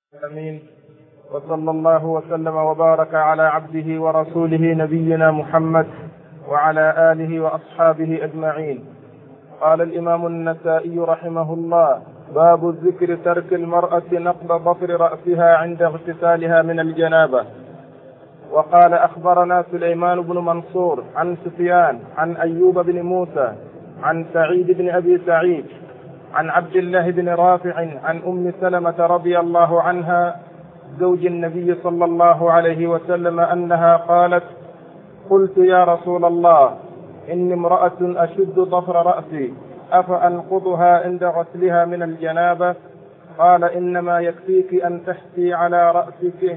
آمين. وصلى الله وسلم وبارك على عبده ورسوله نبينا محمد وعلى آله وأصحابه أجمعين. قال الإمام النسائي رحمه الله: باب الذكر ترك المرأة نقض ظفر رأسها عند اغتسالها من الجنابة. وقال: أخبرنا سليمان بن منصور عن سفيان عن أيوب بن موسى عن سعيد بن أبي سعيد عن عبد الله بن رافع عن أم سلمة رضي الله عنها زوج النبي صلى الله عليه وسلم أنها قالت: قلت يا رسول الله، إني امرأة أشد ظفر رأسي، أفأنقضها عند غسلها من الجنابة؟ قال: إنما يكفيك أن تحثي على رأسك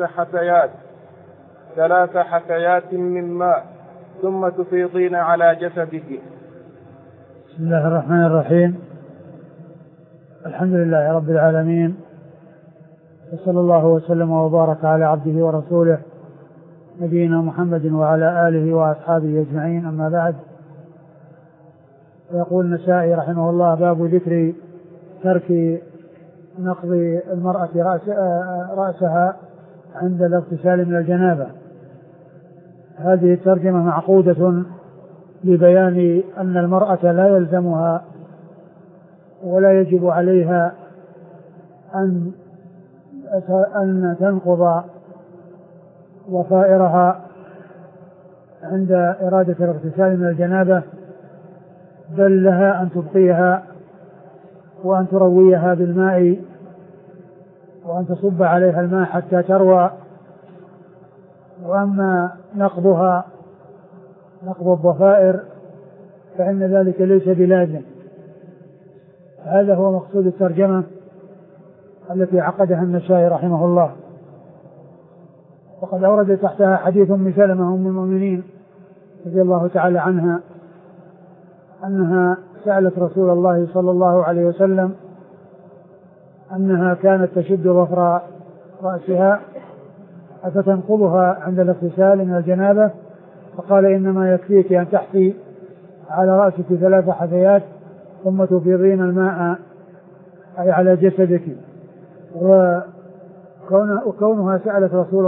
ثلاث حثيات من ماء ثم تفيضين على جسدك. بسم الله الرحمن الرحيم. الحمد لله رب العالمين، وصلى الله وسلم وبارك على عبده ورسوله نبينا محمد وعلى آله وأصحابه أجمعين. أما بعد، يقول النسائي رحمه الله: باب ذكر ترك نقض المرأة رأسها عند الاغتسال من الجنابة. هذه الترجمة معقودة لبيان أن المرأة لا يلزمها ولا يجب عليها أن تنقض ضفائرها عند إرادة الاغتسال من الجنابة، بل لها أن تبقيها وأن ترويها بالماء وأن تصب عليها الماء حتى تروى. وأما نقض الضفائر فإن ذلك ليس بلازم. هذا هو مقصود الترجمة التي عقدها النسائي رحمه الله. وقد أورد تحتها حديث أم سلمة أم المؤمنين رضي الله تعالى عنها أنها سألت رسول الله صلى الله عليه وسلم أنها كانت تشد ظفر رأسها أفتنقضها عند الاغتسال من الجنابة؟ فقال: إنما يكفيك أن تحثي على رأسك 3 حثيات ثم تفيضين الماء أي على جسدك. فكونها سألت رسول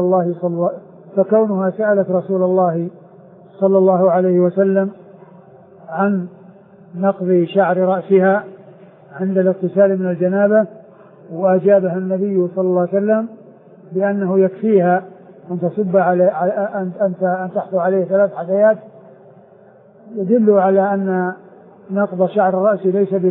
الله صلى الله عليه وسلم عن نقض شعر رأسها عند الاغتسال من الجنابة، وأجابها النبي صلى الله عليه وسلم بأنه يكفيها أن تصب أن تحثو عليه 3 حثيات، يدل على أن نقض شعر الرأس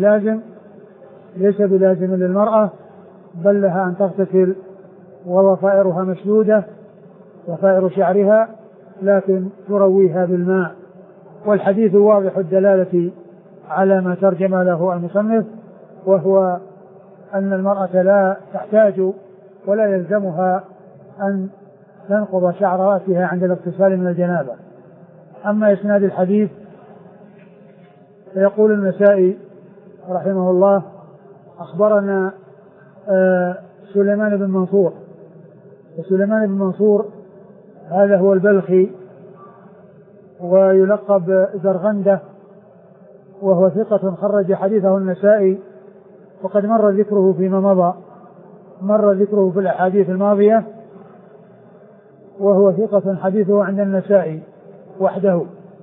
ليس بلازم للمرأة، بل لها أن تغتسل وضفائرها مشدودة، ضفائر شعرها، لكن ترويها بالماء. والحديث واضح الدلالة على ما ترجم له المصنف، وهو أن المرأة لا تحتاج ولا يلزمها أن تنقض شعر رأسها عند الاغتسال من الجنابة. أما إسناد الحديث فيقول النسائي رحمه الله: أخبرنا سليمان بن منصور. وسليمان بن منصور هذا هو البلخي ويلقب زرغندة، وهو ثقة خرج حديثه النسائي، وقد مر ذكره فيما مضى، مر ذكره في الأحاديث الماضية، وهو ثقة حديثه عند النسائي وحده.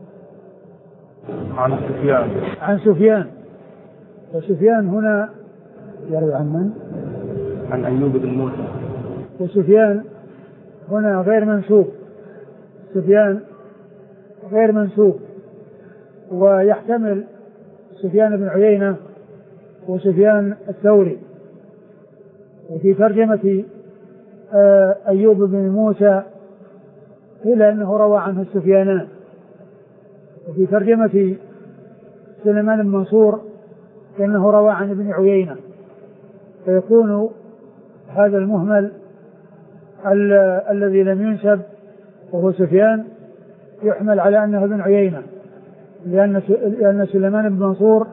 عن سفيان. وسفيان هنا يروي عن من؟ عن أيوب بن موسى. وسفيان هنا غير منسوب، سفيان غير منسوب، ويحتمل سفيان بن عيينة وسفيان الثوري. وفي ترجمة أيوب بن موسى إلا أنه روى عنه السفيانان. وفي ترجمة سليمان بن منصور إنه روى عن ابن عيينة، فيكون هذا المهمل الذي لم ينسب وهو سفيان يحمل على أنه ابن عيينة، لأن سليمان بن منصور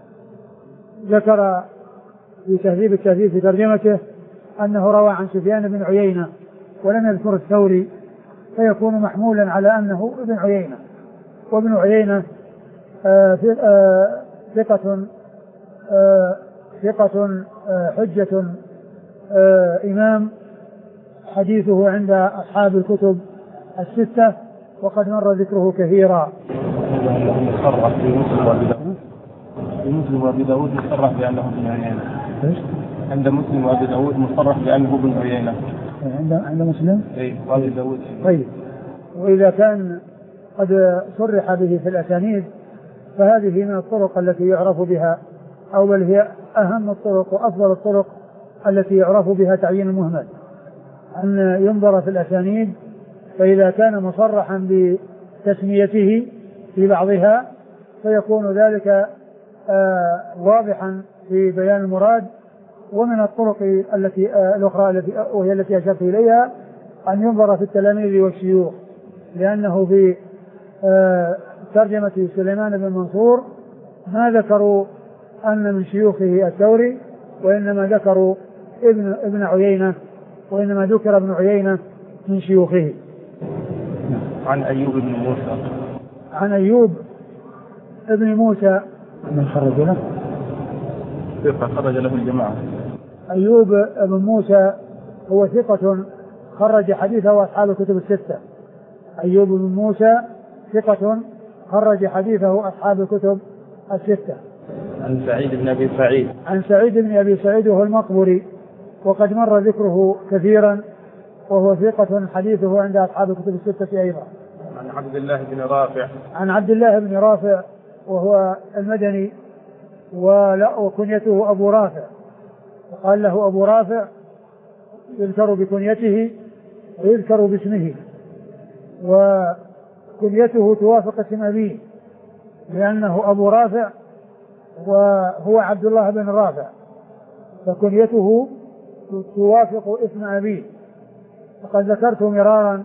ذكر في تهذيب التهذيب في ترجمته أنه روى عن سفيان بن عيينة ولم يذكر الثوري، فيكون محمولا على أنه ابن عيينة. وابن عيينة ثقة حجة إمام حديثه عند أصحاب الكتب الستة وقد مر ذكره كثيرا. مصرح في مسلم وأبي داود مصرح بأنه ابن عيينة. عند مسلم وأبي داود مصرح بأنه ابن عيينة. عند مسلم وأبي داود. طيب، وإذا كان قد صرح به في الأسانيد فهذه من الطرق التي يعرف بها، أو بل هي أهم الطرق وأفضل الطرق التي يعرف بها تعيين المهمل، أن ينظر في الأسانيد، فإذا كان مصرحا بتسميته في بعضها فيكون ذلك واضحا في بيان المراد. ومن الطرق الأخرى وهي التي أشرت إليها أن ينظر في التلاميذ والشيوخ، لأنه في ترجمة سليمان بن منصور ما ذكروا أن من شيوخه الثوري، وإنما ذكروا ابن عيينة، وإنما ذكر ابن عيينة من شيوخه. عن أيوب بن موسى. عن أيوب ابن موسى من خرج له؟ ثقة خرج له الجماعة. أيوب بن موسى هو ثقة خرج حديثه أصحاب الكتب الستة. أيوب بن موسى ثقة خرج حديثه أصحاب الكتب الستة. عن سعيد بن أبي سعيد. عن سعيد بن أبي سعيد وهو المقبري وقد مر ذكره كثيرا، وهو ثقة حديثه عند أصحاب الكتب الستة أيضا. عن عبد الله بن رافع. عن عبد الله بن رافع وهو المدني وكنيته أبو رافع، وقال له أبو رافع، يذكر بكنيته ويذكر باسمه، وكنيته توافق اسم أبيه لأنه أبو رافع وهو عبد الله بن رافع، فكنيته توافق اسم أبيه. وقد ذكرت مرارا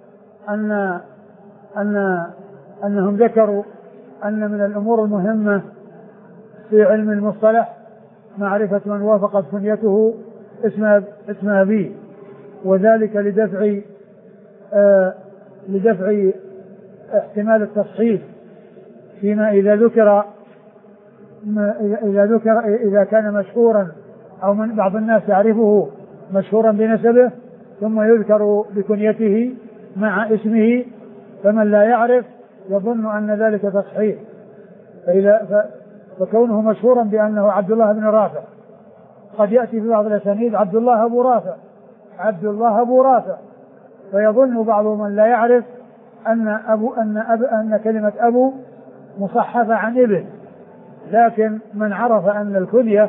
أنهم ذكروا أن من الأمور المهمة في علم المصطلح معرفة من وافقت كنيته اسم أبيه، وذلك لدفع احتمال التصحيف فيما إذا كان مشهورا أو من بعض الناس يعرفه مشهورا بنسبه ثم يذكر بكنيته مع اسمه، فمن لا يعرف يظن أن ذلك تصحيح، فكونه مشهورا بأنه عبد الله بن رافع، قد يأتي في بعض الأسانيد عبد الله أبو رافع، فيظن بعض من لا يعرف أن كلمة أبو مصحفة عن ابن، لكن من عرف أن الكنية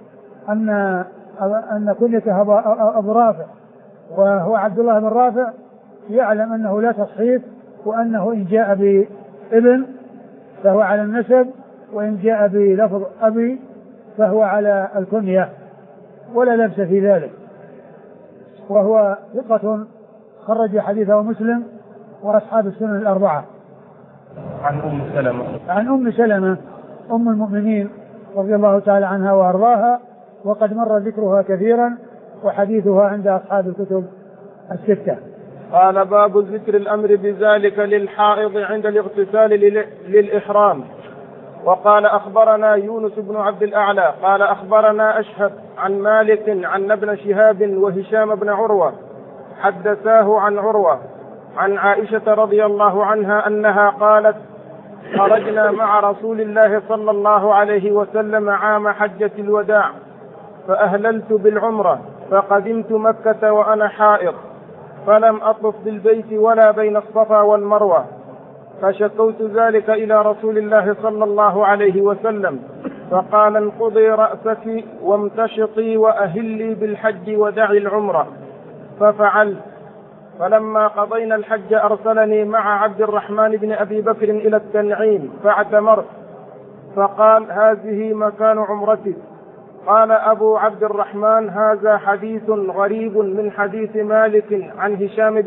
أن كنيته أبو رافع وهو عبد الله بن رافع يعلم أنه لا تصحيف، وأنه إن جاء بابن فهو على النسب، وإن جاء بلفظ أبي فهو على الكنية، ولا لبس في ذلك. وهو ثقة خرج حديثه مسلم وأصحاب السنن الأربعة. عن أم سلمة أم المؤمنين رضي الله تعالى عنها وأرضاها، وقد مر ذكرها كثيرا، وحديثها عند أصحاب الكتب الستة. قال: باب ذكر الأمر بذلك للحائض عند الاغتسال للإحرام. وقال: أخبرنا يونس بن عبد الأعلى قال: أخبرنا أشهب عن مالك عن ابن شهاب وهشام بن عروة حدثاه عن عروة عن عائشة رضي الله عنها أنها قالت: خرجنا مع رسول الله صلى الله عليه وسلم عام حجة الوداع، فأهللت بالعمرة، فقدمت مكة وأنا حائض، فلم أطف بالبيت ولا بين الصفا والمروة، فشكوت ذلك إلى رسول الله صلى الله عليه وسلم، فقال: انقضي رأسك وامتشطي وأهلي بالحج ودعي العمرة، ففعلت. فلما قضينا الحج أرسلني مع عبد الرحمن بن أبي بكر إلى التنعيم فاعتمرت، فقال: هذه مكان عمرتك. قال أبو عبد الرحمن: هذا حديث غريب من حديث مالك عن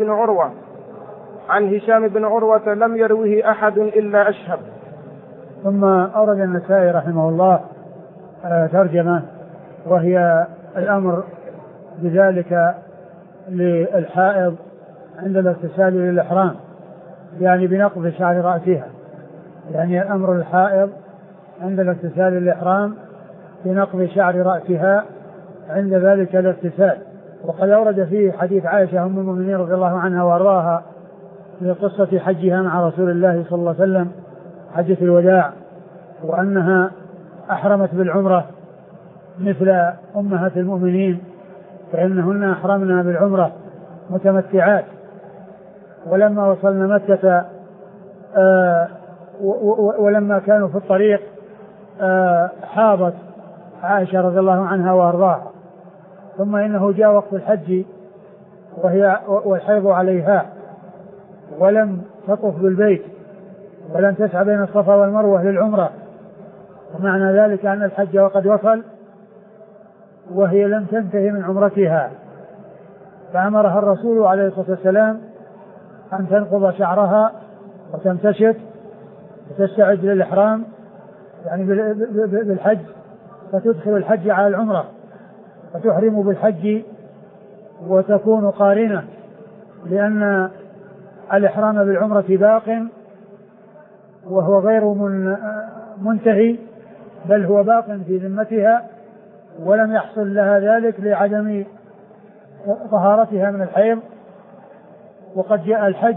هشام بن عروة لم يروه أحد إلا أشهب. ثم أورد النسائي رحمه الله ترجمة، وهي الأمر بذلك للحائض عند الاغتسال للإحرام، يعني بنقض شعر رأسها، يعني الأمر الحائض عند الاغتسال للإحرام بنقض شعر رأسها عند ذلك الاغتسال، وقد أورد فيه حديث عائشة أم المؤمنين رضي الله عنها وأرضاها في قصة حجها مع رسول الله صلى الله عليه وسلم حجة الوداع، وأنها أحرمت بالعمرة مثل أمهات المؤمنين، فإنهن أحرمنا بالعمرة متمتعات. ولما وصلنا مكة ولما كانوا في الطريق حاضت عائشة رضي الله عنها وأرضاها، ثم إنه جاء وقت الحج والحيض عليها ولم تطف بالبيت ولم تسعى بين الصفا والمروة للعمرة، ومعنى ذلك أن الحج وقد وصل وهي لم تنتهي من عمرتها، فأمرها الرسول عليه الصلاة والسلام أن تنقض شعرها وتمتشط وتستعد للإحرام يعني بالحج، فتدخل الحج على العمرة فتحرم بالحج وتكون قارنة، لأن الإحرام بالعمرة باق وهو غير منتهي، بل هو باق في ذمتها ولم يحصل لها ذلك لعدم طهارتها من الحيض. وقد جاء الحج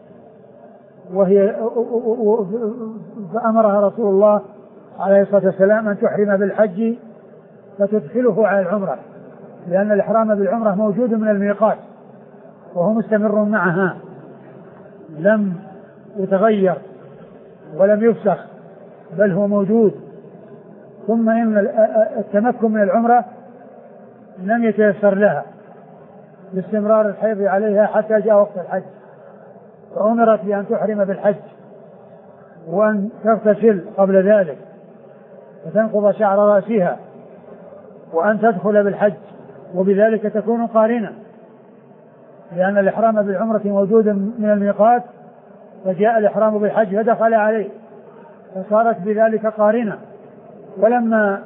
فأمرها رسول الله عليه الصلاة والسلام أن تحرم بالحج فتدخله على العمرة، لأن الإحرام بالعمرة موجود من الميقات وهو مستمر معها لم يتغير ولم يفسخ بل هو موجود. ثم إن التمكن من العمرة لم يتيسر لها باستمرار الحيض عليها حتى جاء وقت الحج، فأمرت بأن تحرم بالحج وأن تغتسل قبل ذلك وتنقض شعر رأسها وأن تدخل بالحج، وبذلك تكون قارنة، لأن الإحرام بالعمرة موجود من الميقات، فجاء الإحرام بالحج فدخل عليه فصارت بذلك قارنة. ولما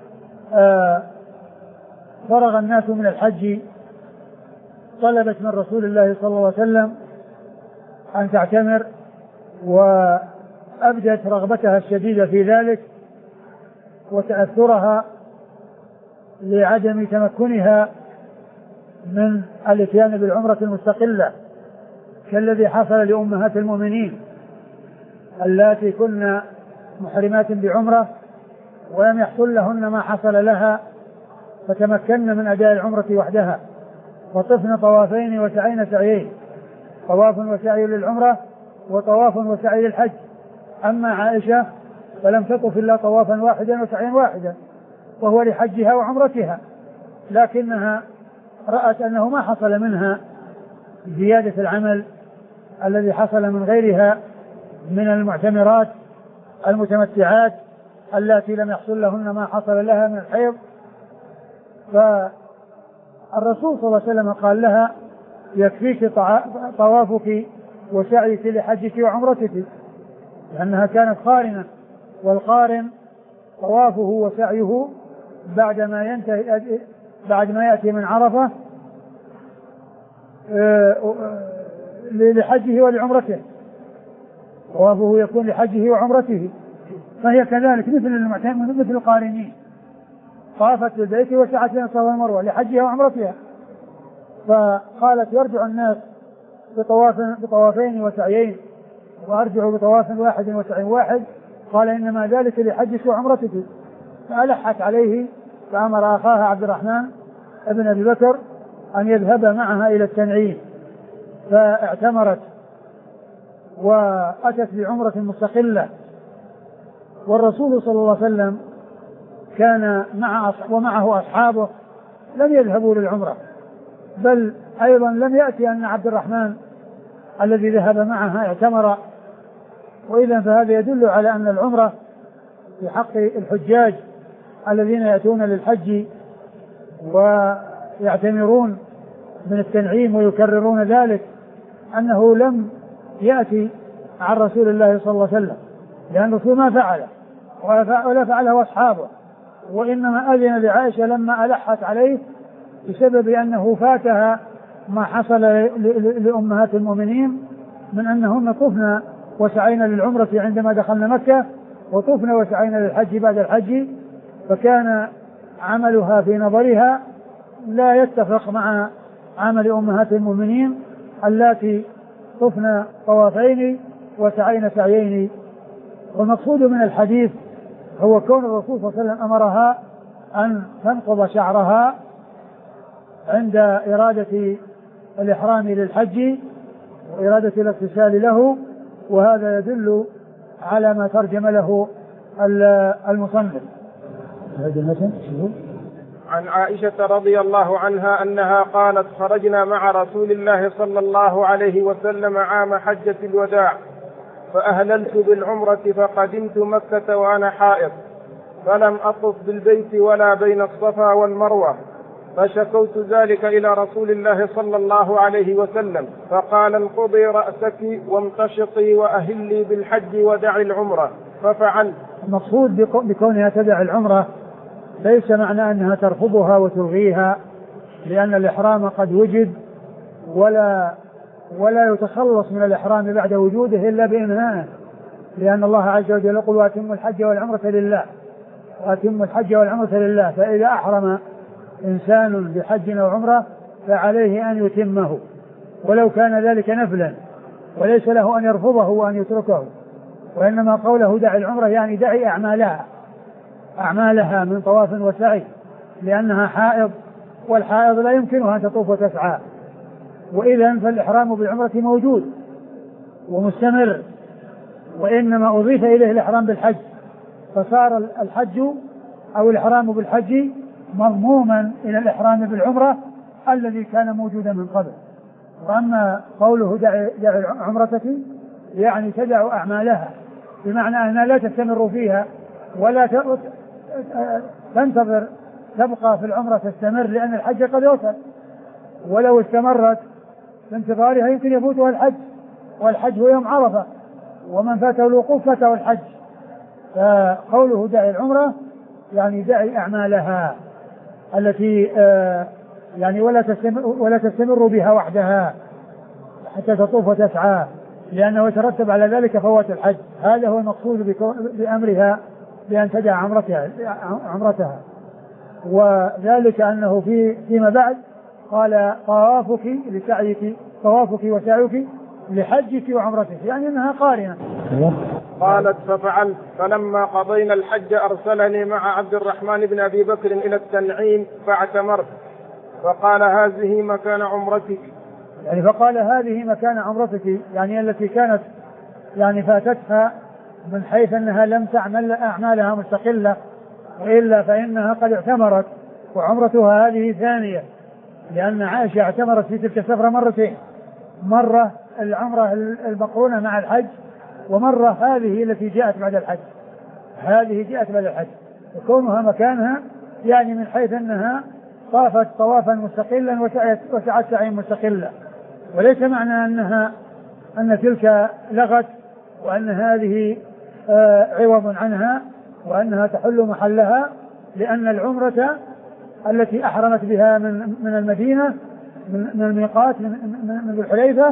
فرغ الناس من الحج طلبت من رسول الله صلى الله عليه وسلم أن تعتمر، وأبدت رغبتها الشديدة في ذلك وتأثرها لعدم تمكنها من الاتيان بالعمرة المستقلة كالذي حصل لأمهات المؤمنين اللاتي كن محرمات بعمرة ولم يحصل لهن ما حصل لها، فتمكن من أداء العمرة وحدها وطفن طوافين وسعين سعيين، طواف وسعي للعمرة وطواف وسعي للحج. أما عائشة فلم تطف إلا طوافا واحدا وسعيا واحدا وهو لحجها وعمرتها، لكنها رأت أنه ما حصل منها زيادة العمل الذي حصل من غيرها من المعتمرات المتمتعات التي لم يحصل لهن ما حصل لها من الحيض. فالرسول صلى الله عليه وسلم قال لها يكفيك طوافك وسعيك لحجك وعمرتك، لأنها كانت قارنة، والقارن طوافه وسعيه بعد ما يأتي من عرفة لحجه ولعمرته، طوافه يكون لحجه وعمرته، فهي كذلك مثل القارنين، طافت بالبيت وسعت بين الصفا والمروة لحجها وعمرتها. فقالت يرجع الناس بطوافين وسعيين وأرجع بطواف واحد وسعي واحد، قال إنما ذلك لحجك وعمرتك. فألحت عليه فأمر أخاها عبد الرحمن ابن أبي بكر أن يذهب معها إلى التنعيم، فاعتمرت وأتت بعمرة مستقلة. والرسول صلى الله عليه وسلم كان ومعه أصحابه لم يذهبوا للعمرة، بل أيضا لم يأتي أن عبد الرحمن الذي ذهب معها اعتمر. وإذا فهذا يدل على أن العمرة في حق الحجاج الذين يأتون للحج ويعتمرون من التنعيم ويكررون ذلك أنه لم يأتي عن رسول الله صلى الله عليه وسلم، لأن الرسول ما فعله ولا فعله أصحابه، وإنما أذن لعائشة لما ألحت عليه بسبب أنه فاتها ما حصل لأمهات المؤمنين من أنهن طفن وسعين للعمرة عندما دخلنا مكة وطفن وسعين للحج بعد الحج، فكان عملها في نظرها لا يتفق مع عمل أمهات المؤمنين اللاتي طفن طوافين وسعين سعيين. والمقصود من الحديث هو كون الرسول صلى الله عليه وسلم أمرها أن تنقض شعرها عند إرادة الإحرام للحج وإرادة الاغتسال له، وهذا يدل على ما ترجم له المصنف. عن عائشة رضي الله عنها أنها قالت: خرجنا مع رسول الله صلى الله عليه وسلم عام حجة الوداع فأهللت بالعمرة فقدمت مكة وأنا حائض فلم أطف بالبيت ولا بين الصفا والمروة، فشكوت ذلك إلى رسول الله صلى الله عليه وسلم فقال: انقضي رأسك وامتشطي وأهلي بالحج ودعي العمرة، ففعلت. المقصود بكونها تدع العمرة ليس معنى أنها ترفضها وتلغيها، لأن الإحرام قد وجد ولا يتخلص من الإحرام بعد وجوده إلا بإنهائه، لأن الله عز وجل يقول: وأتموا الحج والعمرة لله، وأتموا الحج والعمرة لله. فإذا أحرم إنسان بحج أو عمرة فعليه أن يتمه ولو كان ذلك نفلا، وليس له أن يرفضه وأن يتركه، وإنما قوله دعي العمرة يعني دعي أعمالها من طواف وسعي، لأنها حائض، والحائض لا يمكنها أن تطوف وتسعى، وإذا فالإحرام بالعمرة موجود ومستمر، وإنما أضيف إليه الإحرام بالحج، فصار الحج أو الإحرام بالحج مضموما إلى الإحرام بالعمرة الذي كان موجودا من قبل. وأما قوله دعي عمرتك يعني تدع أعمالها، بمعنى أنها لا تستمر فيها ولا تنتظر تبقى في العمرة تستمر، لأن الحج قد يوصل، ولو استمرت في انتظارها يمكن يفوتها الحج، والحج هو يوم عرفة، ومن فاته الوقوف فاته الحج. فقوله دعي العمرة يعني دعي أعمالها التي يعني ولا تستمر بها وحدها حتى تطوف وتسعى، لأنه يترتب على ذلك فوات الحج. هذا هو المقصود بأمرها بأن تدع عمرتها، وذلك أنه فيما بعد قال: طوافك لسعيك، طوافك وسعيك لحجك وعمرتك، يعني أنها قارنة. قالت: ففعلت، فلما قضينا الحج أرسلني مع عبد الرحمن بن أبي بكر إلى التنعيم فاعتمرت، فقال: هذه مكان عمرتك. يعني فقال: هذه مكان عمرتك، يعني التي كانت يعني فاتتها من حيث أنها لم تعمل أعمالها مستقلة، وإلا فإنها قد اعتمرت، وعمرتها هذه ثانية، لأن عائشة اعتمرت في تلك السفرة مرتين، مرة العمرة المقرونة مع الحج، ومرة هذه التي جاءت بعد الحج. هذه جاءت بعد الحج، وكونها مكانها يعني من حيث أنها طافت طوافا مستقلا وسعت سعيا مستقلا، وليس معنى أن تلك لغت وأن هذه عوض عنها وأنها تحل محلها، لأن العمرة التي أحرمت بها من المدينة من الميقات من ذو الحليفة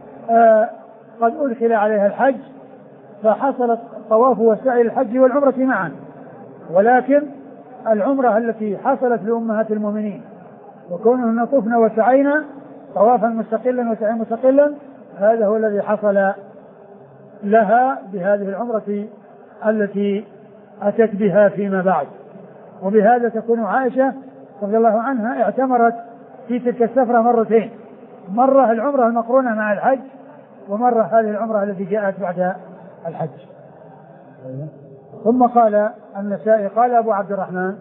قد أدخل عليها الحج، فحصلت طواف والسعي للحج والعمرة معا، ولكن العمرة التي حصلت لأمهات المؤمنين وكونهن طفن وسعينا طوافا مستقلا وسعيا مستقلا، هذا هو الذي حصل لها بهذه العمرة التي أتت بها فيما بعد. وبهذا تكون عائشة رضي الله عنها اعتمرت في تلك السفرة مرتين، مرة العمرة المقرونة مع الحج، ومرة هذه العمرة التي جاءت بعد الحج. ثم قال النسائي قال أبو عبد الرحمن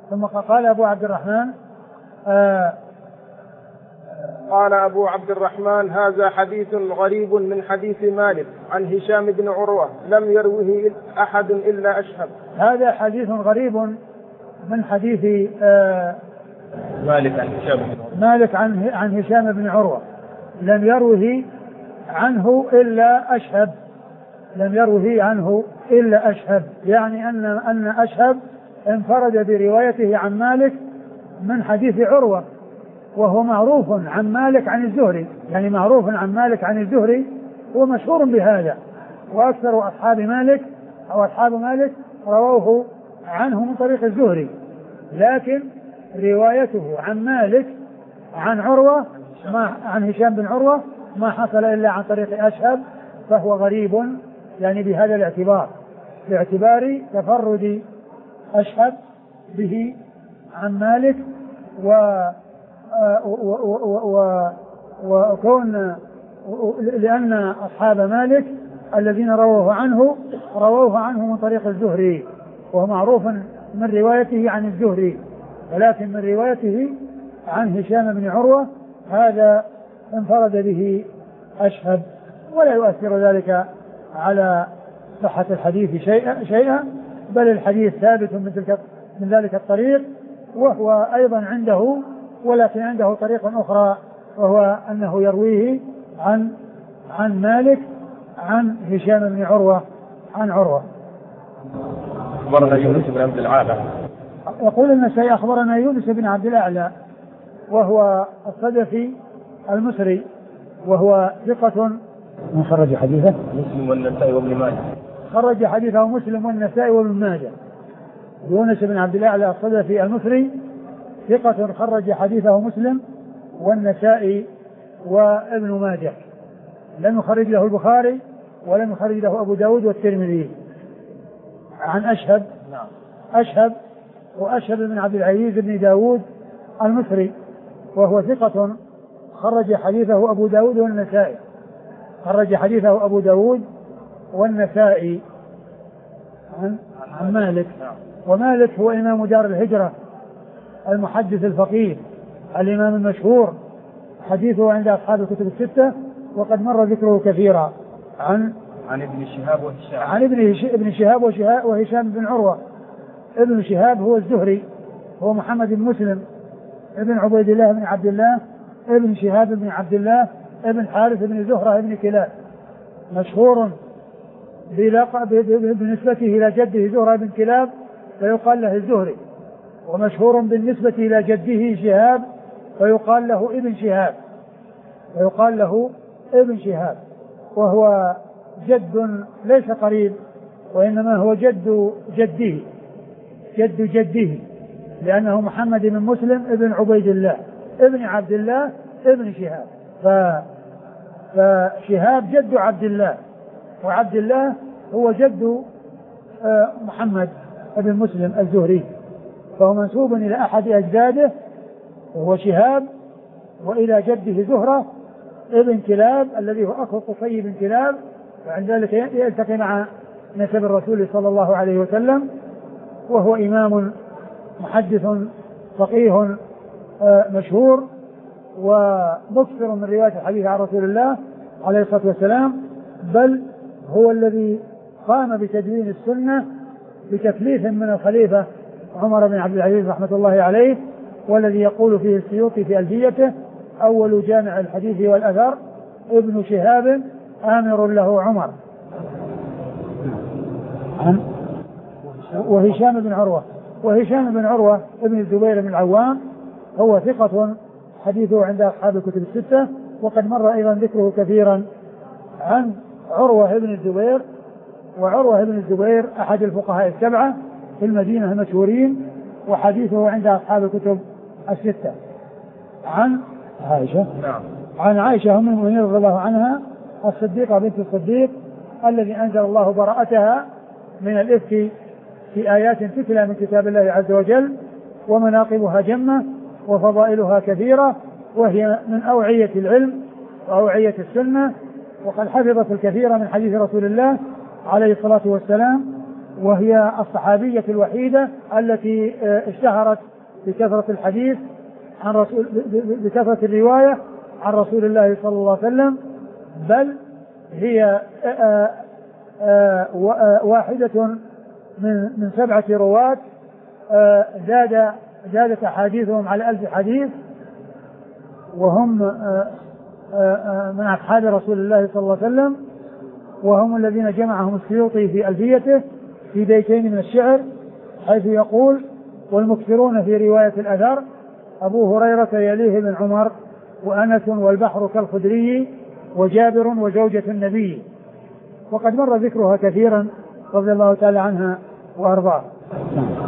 قال أبو عبد الرحمن: هذا حديث غريب من حديث مالك عن هشام بن عروة لم يروه أحد إلا أشهب. هذا حديث غريب من حديث مالك عن هشام بن عروة لم يروه عنه إلا أشهب، يعني أن أشهب انفرد بروايته عن مالك من حديث عروة، وهو معروف عن مالك عن الزهري، يعني معروف عن مالك عن الزهري، هو مشهور بهذا، وأكثر أصحاب مالك رووه عنه من طريق الزهري، لكن روايته عن مالك عن عروة عن هشام بن عروة ما حصل إلا عن طريق أشهب فهو غريب يعني بهذا الاعتبار، باعتبار تفرد أشهب به عن مالك وكون لأن أصحاب مالك الذين رووه عنه من طريق الزهري، وهو معروف من روايته عن الزهري، ولكن من روايته عن هشام بن عروة هذا انفرد به أشهب، ولا يؤثر ذلك على صحة الحديث شيئا، بل الحديث ثابت من ذلك الطريق، وهو أيضا عنده، ولكن عنده طريق أخرى، وهو أنه يرويه عن مالك عن هشام بن عروة عن عروة. أخبرنا يونس بن عبد الأعلى. يقول النسائي أخبرنا يونس بن عبد الأعلى وهو الصدفي المصري، وهو ثقة من خرج حديثه مسلم والنسائي وابن ماجه. خرج حديثه مسلم والنسائي وابن ماجه. يونس بن عبد الأعلى الصدفي المصري ثقة خرج حديثه مسلم والنسائي وابن ماجه، لم يخرج له البخاري ولم يخرج له أبو داود والترمذي. عن أشهب وأشهب بن عبد العزيز بن داود المصري، وهو ثقة خرج حديثه أبو داود والنسائي، خرج حديثه أبو داود والنسائي عن مالك. ومالك هو إمام دار الهجرة المحدث الفقيه الإمام المشهور، حديثه عند أصحاب الكتب الستة، وقد مر ذكره كثيرا. عن ابن شهاب وهشام. عن ابن شهاب وهشام بن عروة. ابن شهاب هو الزهري، هو محمد بن مسلم ابن عبيد الله بن عبد الله ابن شهاب بن عبد الله ابن حارث بن زهرة بن كلاب، مشهور بنسبته إلى جده زهرة بن كلاب فيقال له الزهري، ومشهور بالنسبة إلى جده شهاب فيقال له ابن شهاب، وهو جد ليس قريب، وإنما هو جد جده لأنه محمد بن مسلم ابن عبيد الله ابن عبد الله ابن شهاب، فشهاب جد عبد الله، وعبد الله هو جد محمد ابن مسلم الزهري، فهو منسوب إلى أحد أجداده وهو شهاب، وإلى جده زهرة ابن كلاب الذي هو أخو قصي بن كلاب، وعند ذلك يلتقي مع نسب الرسول صلى الله عليه وسلم، وهو إمام محدث فقيه مشهور ومكثر من رواية الحديث عن رسول الله عليه الصلاة والسلام، بل هو الذي قام بتدوين السنة بتكليف من الخليفة عمر بن عبد العزيز رحمة الله عليه، والذي يقول فيه السيوطي في ألفيته: أول جامع الحديث والأثر ابن شهاب آمر له عمر. وهشام بن عروة ابن الزبير بن العوام هو ثقة حديثه عند أصحاب الكتب الستة، وقد مر أيضا ذكره كثيرا. عن عروة بن الزبير، وعروة بن الزبير أحد الفقهاء السبعة في المدينة المشهورين، وحديثه عند أصحاب الكتب الستة. عن عائشة أم المؤمنين رضي الله عنها الصديقة بنت الصديق الذي أنزل الله براءتها من الإفك في آيات تتلى من كتاب الله عز وجل، ومناقبها جمة وفضائلها كثيرة، وهي من أوعية العلم وأوعية السنة، وقد حفظت الكثير من حديث رسول الله عليه الصلاة والسلام، وهي الصحابية الوحيدة التي اشتهرت بكثرة الحديث عن بكثرة الرواية عن رسول الله صلى الله عليه وسلم، بل هي واحدة من 7 رواة زادت أحاديثهم على 1000 حديث، وهم من أصحاب رسول الله صلى الله عليه وسلم، وهم الذين جمعهم السيوطي في ألفيته في بيتين من الشعر، حيث يقول: والمكثرون في رواية الأثر أبو هريرة يليه بن عمر، وأنس والبحر كالخدري، وجابر وزوجة النبي. وقد مر ذكرها كثيرا رضي الله تعالى عنها وأرضاها.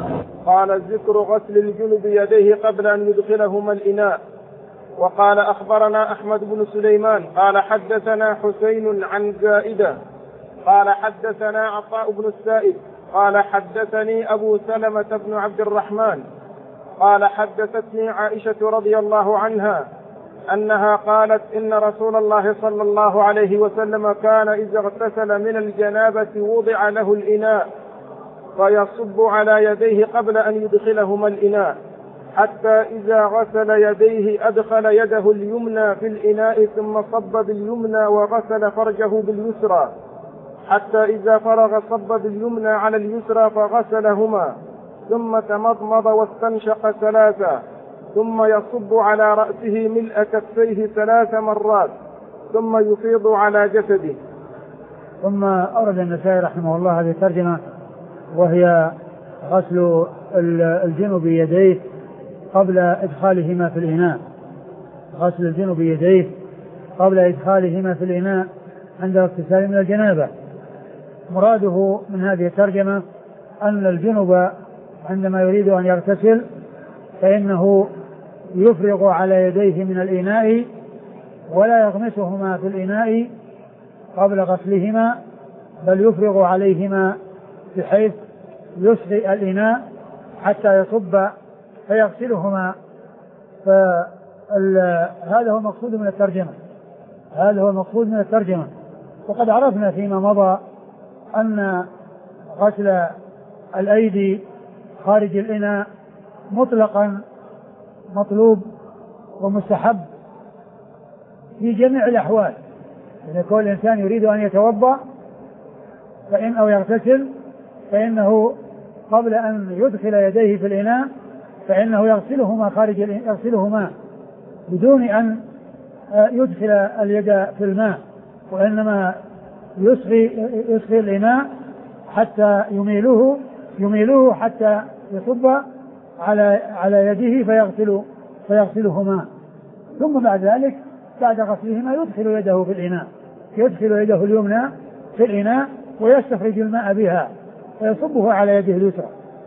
قال ذكر غسل الجنب يديه قبل أن يدخلهما الإناء. وقال أخبرنا أحمد بن سليمان قال حدثنا حسين عن زائدة قال حدثنا عطاء بن السائب قال حدثني أبو سلمة بن عبد الرحمن قال حدثتني عائشة رضي الله عنها أنها قالت إن رسول الله صلى الله عليه وسلم كان إذا اغتسل من الجنابة وضع له الإناء فيصب على يديه قبل أن يدخلهما الإناء، حتى إذا غسل يديه أدخل يده اليمنى في الإناء ثم صب باليمنى وغسل فرجه باليسرى، حتى إذا فرغ صب باليمنى على اليسرى فغسلهما، ثم تمضمض واستنشق ثلاثا، ثم يصب على رأسه ملء كفيه 3 مرات، ثم يفيض على جسده. ثم أورد النسائي رحمه الله هذه الترجمة، وهي غسل الجنب يديه قبل إدخالهما في الإناء. غسل الجنب يديه قبل إدخالهما في الإناء عند اغتسال من الجنابة. مراده من هذه الترجمة أن الجنب عندما يريد أن يغتسل فإنه يفرغ على يديه من الإناء ولا يغمسهما في الإناء قبل غسلهما، بل يفرغ عليهما بحيث يسقي الإناء حتى يصب فيغسلهما. فهذا هو المقصود من الترجمة، هذا هو المقصود من الترجمة. وقد عرفنا فيما مضى أن غسل الأيدي خارج الإناء مطلقا مطلوب ومستحب في جميع الأحوال. إذا كل إنسان يريد أن يتوضأ أو يغتسل فإنه قبل أن يدخل يديه في الإناء فإنه يغسلهما يغسلهما بدون أن يدخل اليد في الماء، وإنما يسقي الإناء حتى يميلوه حتى يصب على يده فيغسلهما، ثم بعد ذلك بعد غسلهما يدخل يده في الإناء، يدخل يده اليمنى في الإناء ويستخرج الماء بها فيصبه على يده اليسرى،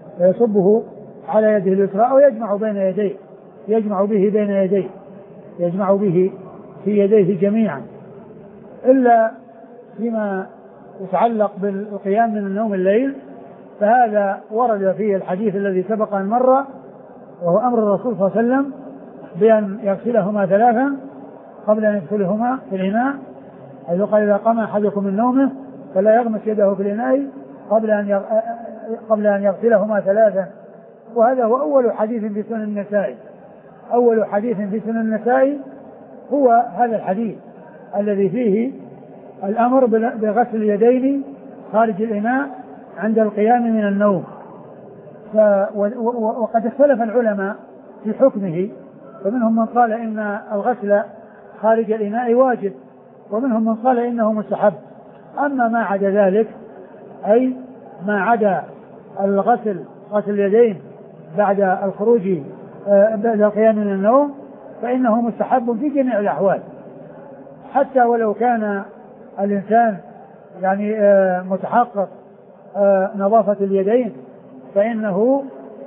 أو يجمع بين يديه، يجمع به بين يديه، يجمع به في يديه جميعا، إلا فيما يتعلق بالقيام من النوم الليل، فهذا ورد فيه الحديث الذي سبق أن مر، وهو أمر الرسول صلى الله عليه وسلم بأن يغسلهما 3 قبل أن يدخلهما في الإناء، حيث قال إذا قام أحدكم من نومه فلا يغمس يده في الإناء قبل أن يغسلهما 3. وهذا هو أول حديث في سنن النسائي، أول حديث في سنن النسائي هو هذا الحديث الذي فيه الأمر بغسل اليدين خارج الإناء عند القيام من النوم. وقد اختلف العلماء في حكمه، فمنهم من قال إن الغسل خارج الإناء واجب، ومنهم من قال إنه مستحب. أما ما عدا ذلك، أي ما عدا غسل اليدين بعد الخروج بعد القيام من النوم، فإنه مستحب في جميع الأحوال، حتى ولو كان الإنسان يعني متحقق نظافة اليدين فإنه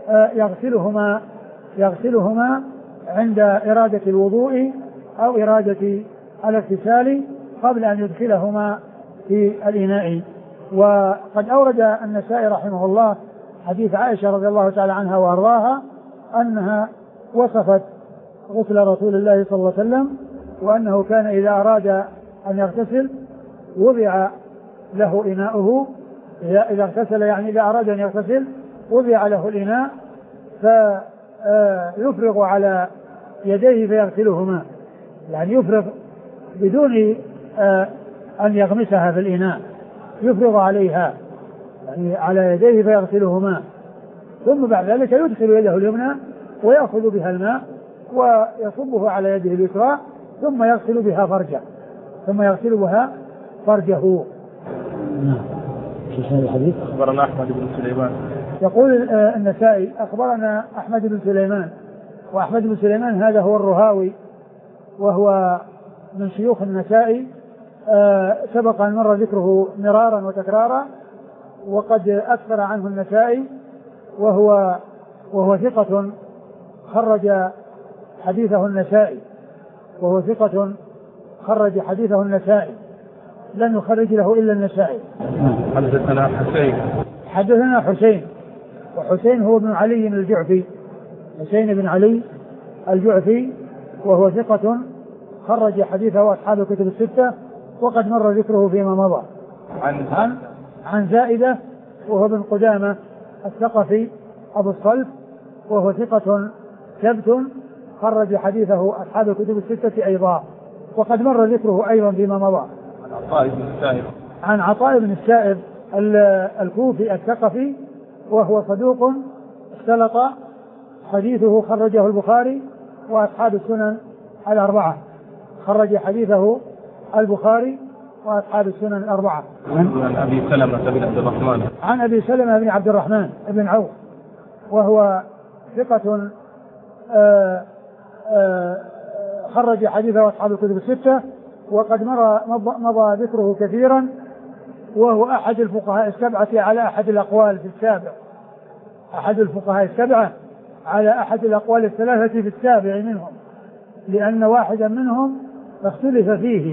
يغسلهما عند إرادة الوضوء أو إرادة الاغتسال قبل أن يدخلهما في الإناء. وقد أورد النسائي رحمه الله حديث عائشة رضي الله تعالى عنها وأرضاها أنها وصفت غسل رسول الله صلى الله عليه وسلم، وأنه كان إذا أراد أن يغتسل وضع له إناؤه، إذا اغتسل يعني إذا أراد أن يغتسل وضع له الإناء فيفرغ على يديه فيغسلهما، يعني يفرغ بدون أن يغمسها في الإناء، يفرغ عليها يعني على يديه فيغسلهما، ثم بعد ذلك يدخل يده اليمنى ويأخذ بها الماء ويصبه على يده اليسرى ثم يغسل بها فرجه. الحديث أخبرنا أحمد بن سليمان. يقول النسائي أخبرنا أحمد بن سليمان، وأحمد بن سليمان هذا هو الرهاوي، وهو من شيوخ النسائي، سبق أن مر ذكره مرارا وتكرارا، وقد أكثر عنه النسائي، وهو وهو ثقة خرج حديثه النسائي، لم يخرج له إلا النسائي. حدثنا حسين، وحسين هو ابن علي الجعفي، حسين بن علي الجعفي، وهو ثقة خرج حديثه أصحاب الكتب الستة، وقد مر ذكره فيما مضى. عن زائدة وهو ابن قدامة الثقفي أبو الصلت، وهو ثقة ثبت خرج حديثه أصحاب الكتب الستة أيضا، وقد مر ذكره أيضا فيما مضى. عن عطاء بن السائب الكوفي الثقفي، وهو صدوق اختلط، حديثه خرجه البخاري وأصحاب السنن الأربعة، خرج حديثه البخاري وأصحاب السنن الأربعة. عن أبي سلمة بن عبد الرحمن، عن أبي سلمة بن عبد الرحمن بن عوف، وهو ثقة خرج حديثه أصحاب الكتب الستة، وقد مضى ذكره كثيرا، وهو أحد الفقهاء السبعة على أحد الأقوال في السابع، أحد الفقهاء السبعة على أحد الأقوال الثلاثة في السابع منهم، لأن واحدا منهم اختلف فيه،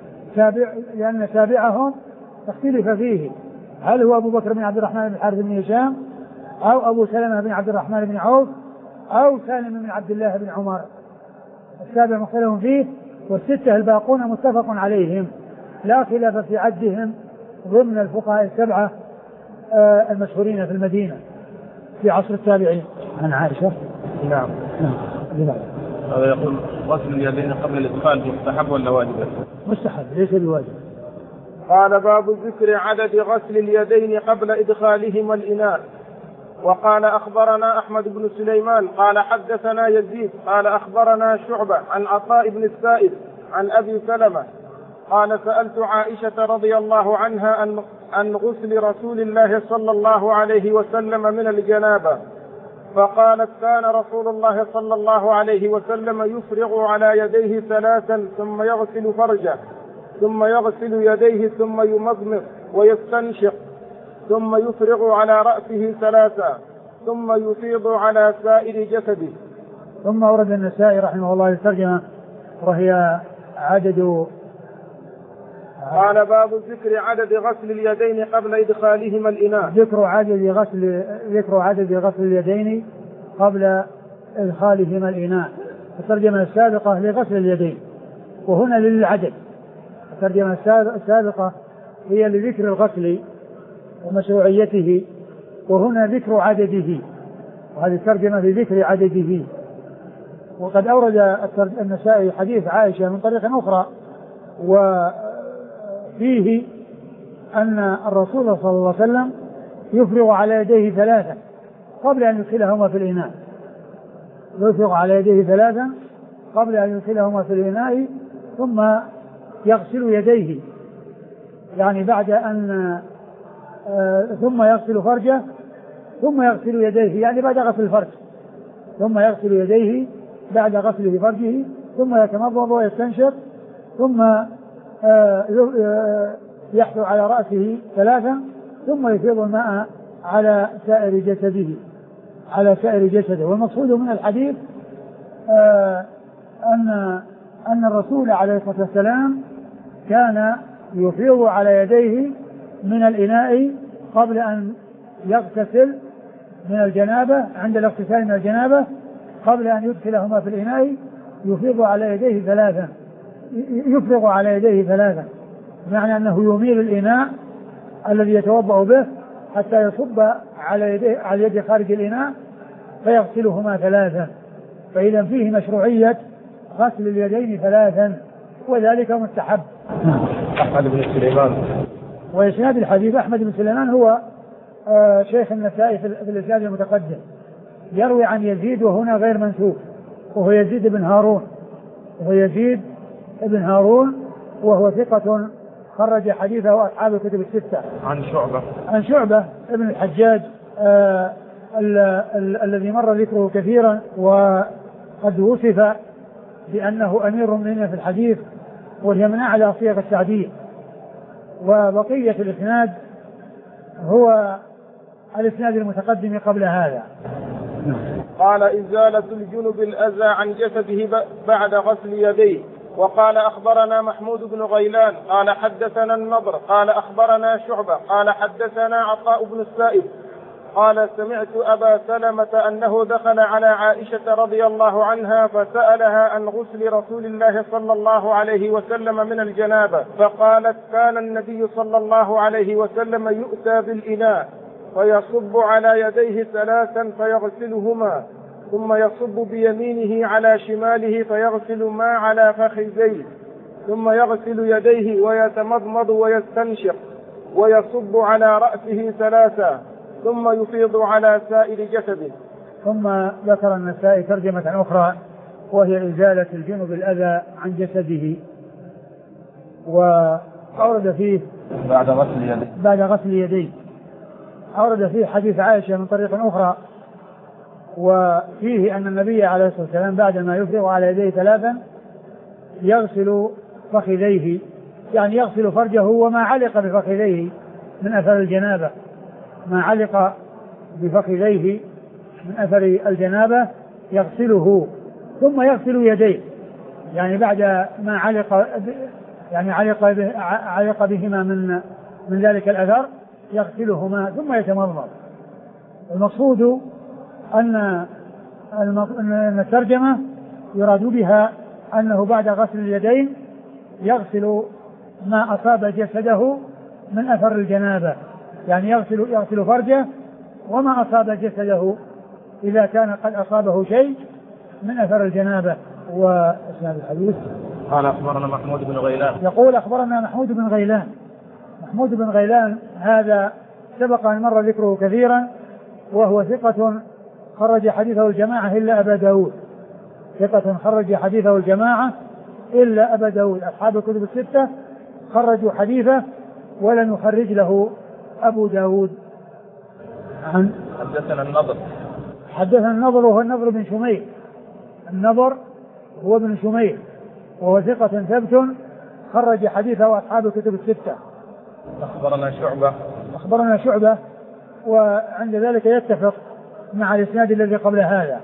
لأن سابعهم اختلف فيه، هل هو أبو بكر بن عبد الرحمن بن الحارث بن هشام، أو أبو سلمة بن عبد الرحمن بن عوف، أو سالم بن عبد الله بن عمر. السابع مختلف فيه، والستة الباقون متفق عليهم، لا خلاف في عدهم ضمن الفقهاء السبعة المشهورين في المدينة في عصر التابعين. عن عائشة. نعم. هذا يقول غسل اليدين قبل الإدخال مستحب ولا واجب؟ مستحب ليس بواجب. قال باب ذكر عدد غسل اليدين قبل إدخالهما الإناء. وقال أخبرنا أحمد بن سليمان قال حدثنا يزيد قال أخبرنا شعبة عن عطاء بن السائب عن أبي سلمة قال سألت عائشة رضي الله عنها عن غسل رسول الله صلى الله عليه وسلم من الجنابة، فقالت كان رسول الله صلى الله عليه وسلم يفرغ على يديه ثلاثا ثم يغسل فرجه ثم يغسل يديه ثم يمضمض ويستنشق ثم يفرغ على رأسه ثلاثا ثم يفيض على سائر جسده. ثم ورد النسائي رحمه الله الترجمة، وهي عدد. قال باب ذكر عدد غسل اليدين قبل إدخالهما الإناء. ذكر عدد غسل اليدين قبل إدخالهما الإناء. الترجمة السابقة لغسل اليدين، وهنا للعدد. الترجمة السابقة هي لذكر الغسل ومشروعيته، وهنا ذكر عدده، وهذه الترجمة لذكر عدده. وقد أورد النسائي حديث عائشة من طريق أخرى، وفيه أن الرسول صلى الله عليه وسلم يفرغ على يديه ثلاثا قبل أن يدخلهما في الإناء، يفرغ على يديه ثلاثا قبل أن يدخلهما في الإناء، ثم يغسل يديه، يعني بعد أن ثم يغسل فرجه ثم يغسل يديه، يعني بعد غسل الفرج، ثم يغسل يديه بعد غسله فرجه، ثم يتمضمض ويستنشق، ثم يحثو على رأسه ثلاثا، ثم يفيض الماء على سائر جسده. والمقصود من الحديث أن الرسول عليه الصلاة والسلام كان يفيض على يديه من الإناء قبل أن يغتسل من الجنابة، عند الاغتسال من الجنابة قبل أن يدخلهما في الإناء يفرغ على يديه ثلاثا، بمعنى أنه يميل الإناء الذي يتوضأ به حتى يصب على يد خارج الإناء فيغسلهما ثلاثا. فإذا فيه مشروعية غسل اليدين ثلاثا، وذلك مستحب. أحمد بن سليمان. وإسناد الحديث أحمد بن سليمان هو شيخ النسائي في الإسناد المتقدم، يروي عن يزيد وهنا غير منسوب، وهو يزيد بن هارون، وهو ثقة خرج حديثه أصحاب الكتب الستة. عن شعبة ابن الحجاج الذي مر ذكره كثيرا، وقد وصف بأنه أمير المؤمنين في الحديث، وهي من أعلى صيغ التعديل. وبقية الإسناد هو الإسناد المتقدم قبل هذا. قال إزالة الجنب الأذى عن جسده بعد غسل يديه. وقال أخبرنا محمود بن غيلان قال حدثنا النضر قال أخبرنا شعبة قال حدثنا عطاء بن السائب قال سمعت أبا سلمة أنه دخل على عائشة رضي الله عنها فسألها عن غسل رسول الله صلى الله عليه وسلم من الجنابة، فقالت كان النبي صلى الله عليه وسلم يؤتى بالإناء فيصب على يديه 3 فيغسلهما، ثم يصب بيمينه على شماله فيغسل ما على فخذيه، ثم يغسل يديه ويتمضمض ويستنشق ويصب على رأسه 3 ثم يفيض على سائر جسده. ثم ذكر النسائي ترجمة أخرى وهي إزالة الجنب الأذى عن جسده، وأورد فيه بعد غسل يديه أورد فيه حديث عائشة من طريق أخرى، وفيه أن النبي عليه الصلاة والسلام بعدما يفرغ على يديه 3 يغسل فخذيه، يعني يغسل فرجه وما علق بفخذيه من أثر الجنابة، ما علق بفخذيه من أثر الجنابة يغسله، ثم يغسل يديه، يعني بعد ما علق بهما من ذلك الأثر يغسلهما ثم يتمضمض. المقصود أن الترجمة يراد بها أنه بعد غسل اليدين يغسل ما أصاب جسده من أثر الجنابة، يعني يغسل فرجه وما أصاب جسده إذا كان قد أصابه شيء من أثر الجنابة. وإسناد الحديث قال أخبرنا محمود بن غيلان، يقول أخبرنا محمود بن غيلان. محمود بن غيلان هذا سبق أن مر ذكره كثيرا، وهو ثقة خرج حديثه الجماعة إلا أبا داود، ثقة خرج حديثه الجماعة إلا أبا داود، أصحاب الكتب 6 خرجوا حديثه ولم يخرج له أبو داود. حدثنا النضر، حدثنا النضر وهو النضر بن شميل، النضر هو بن شميل وهو ثقة ثبت خرج حديثه أصحاب الكتب 6. أخبرنا شعبة وعند ذلك يتفق مع الإسناد الذي قبل هذا.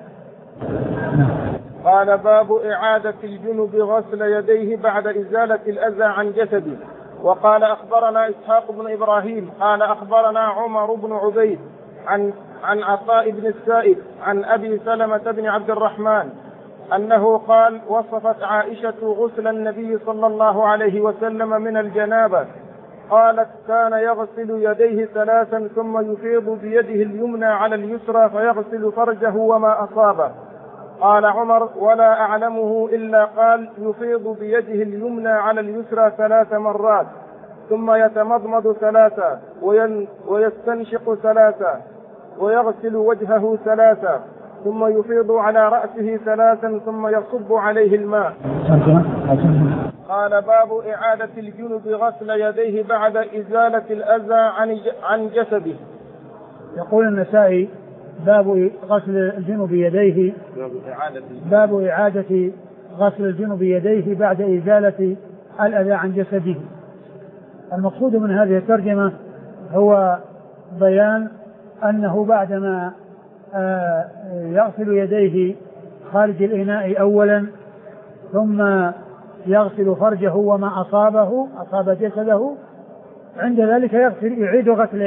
قال باب إعادة الجنب غسل يديه بعد إزالة الأذى عن جسده. وقال أخبرنا إسحاق بن إبراهيم قال أخبرنا عمر بن عبيد عن عطاء بن السائب عن أبي سلمة بن عبد الرحمن أنه قال وصفت عائشة غسل النبي صلى الله عليه وسلم من الجنابة، قالت كان يغسل يديه 3 ثم يفيض بيده اليمنى على اليسرى فيغسل فرجه وما أصابه. قال عمر ولا أعلمه إلا قال يفيض بيده اليمنى على اليسرى 3 مرات ثم يتمضمض 3 ويستنشق 3 ويغسل وجهه 3 ثم يفيض على رأسه 3 ثم يصب عليه الماء. قال باب إعادة الجنب غسل يديه بعد إزالة الأذى عن جسده. يقول النسائي باب غسل الجنب يديه، باب إعادة غسل الجنب يديه بعد إزالة الأذى عن جسده. المقصود من هذه الترجمة هو بيان أنه بعدما يغسل يديه خارج الإناء أولا ثم يغسل فرجه وما أصاب جسده، عند ذلك يعيد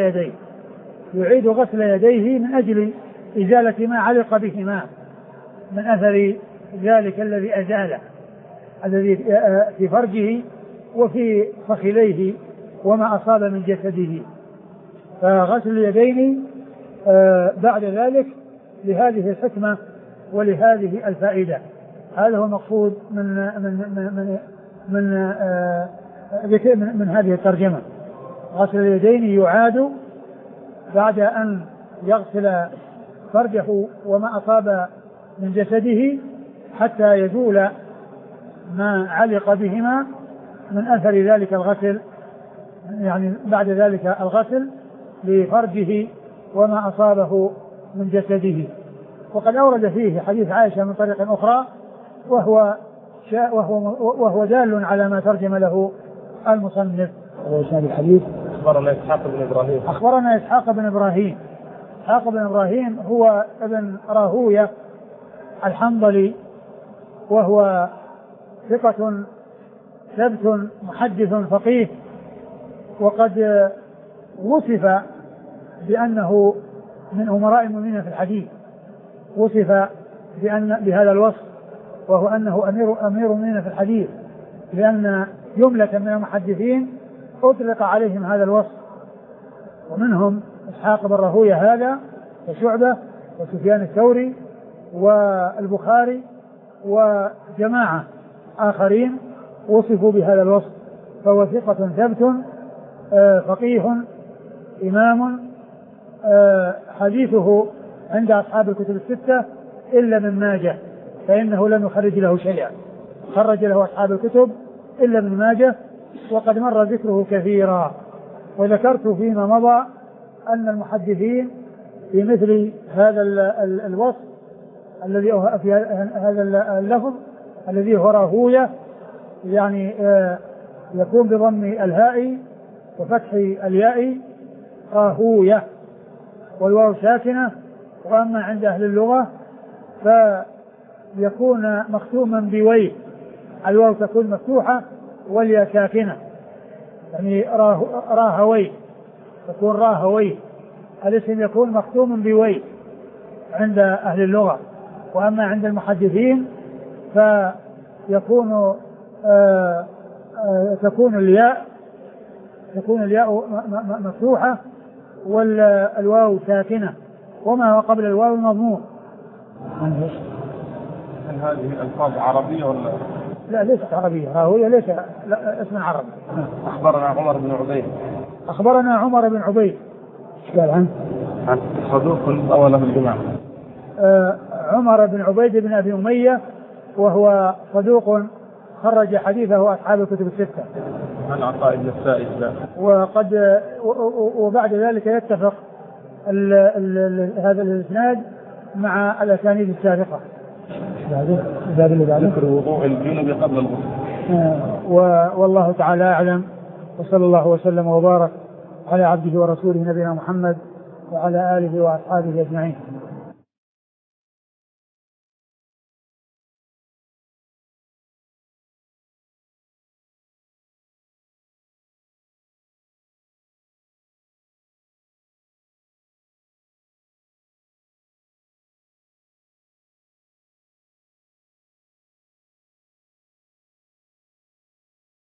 غسل يديه من أجل إزالة ما علق بهما من أثر ذلك الذي أزاله، الذي في فرجه وفي فخذيه وما أصاب من جسده. فغسل اليدين بعد ذلك لهذه الحكمة ولهذه الفائدة. هذا هو المقصود من هذه الترجمة. غسل اليدين يعاد بعد أن يغسل فرجه وما أصاب من جسده حتى يزول ما علق بهما من أثر ذلك الغسل، يعني بعد ذلك الغسل لفرجه وما أصابه من جسده. وقد أورد فيه حديث عائشة من طريق أخرى وهو دال على ما ترجم له المصنف. وإسناد الحديث أخبرنا إسحاق بن إبراهيم إسحاق بن إبراهيم هو ابن راهوية الحنظلي، وهو ثقة ثبت محدث فقيه، وقد وصف بأنه من أمراء المؤمنين في الحديث، وصف بهذا الوصف، وهو أنه أمير المؤمنين في الحديث، لأن جملة من المحدثين أطلق عليهم هذا الوصف، ومنهم إسحاق بن راهوية هذا وشعبة وسفيان الثوري والبخاري وجماعة آخرين وصفوا بهذا الوصف. فهو ثقة ثبت فقيه إمام، حديثه عند أصحاب الكتب الستة إلا من ماجه، فإنه لم يخرج له شيئا، خرج له أصحاب الكتب إلا من ماجه، وقد مر ذكره كثيرا. وذكرت فيما مضى أن المحدثين في مثل هذا الوصف الذي في هذا اللفظ الذي هو راهوية، يعني يكون بضم الهاء وفتح الياء راهوية والواو ساكنة. وأما عند أهل اللغة فيكون مختوما بويه، الواو تكون مفتوحة والياء ساكنة، يعني راهوي تكون راهوي، الاسم يكون مختوم بويه عند أهل اللغة. وأما عند المحدثين فيكون تكون الياء مفتوحة والواو ساكنة، وما هو قبل الواو مضموم. هل هذه الألفاظ عربية ولا؟ لا ليست عربية، راهوية ليس اسم عربي. أخبرنا عمر بن عبيد. أخبرنا عمر بن عبيد. قال عنه صدوق أوله الجماعة. عمر بن عبيد بن أبي أمية، وهو صدوق خرج حديثه أصحاب الكتب الستة. عن عطاء بن السائب. وبعد ذلك يتفق هذا الإسناد مع الأسانيد السابقة. ذكر وضوء الجنب قبل الغسل. والله تعالى أعلم، وصلى الله وسلم وبارك على عبده ورسوله نبينا محمد وعلى آله وأصحابه أجمعين.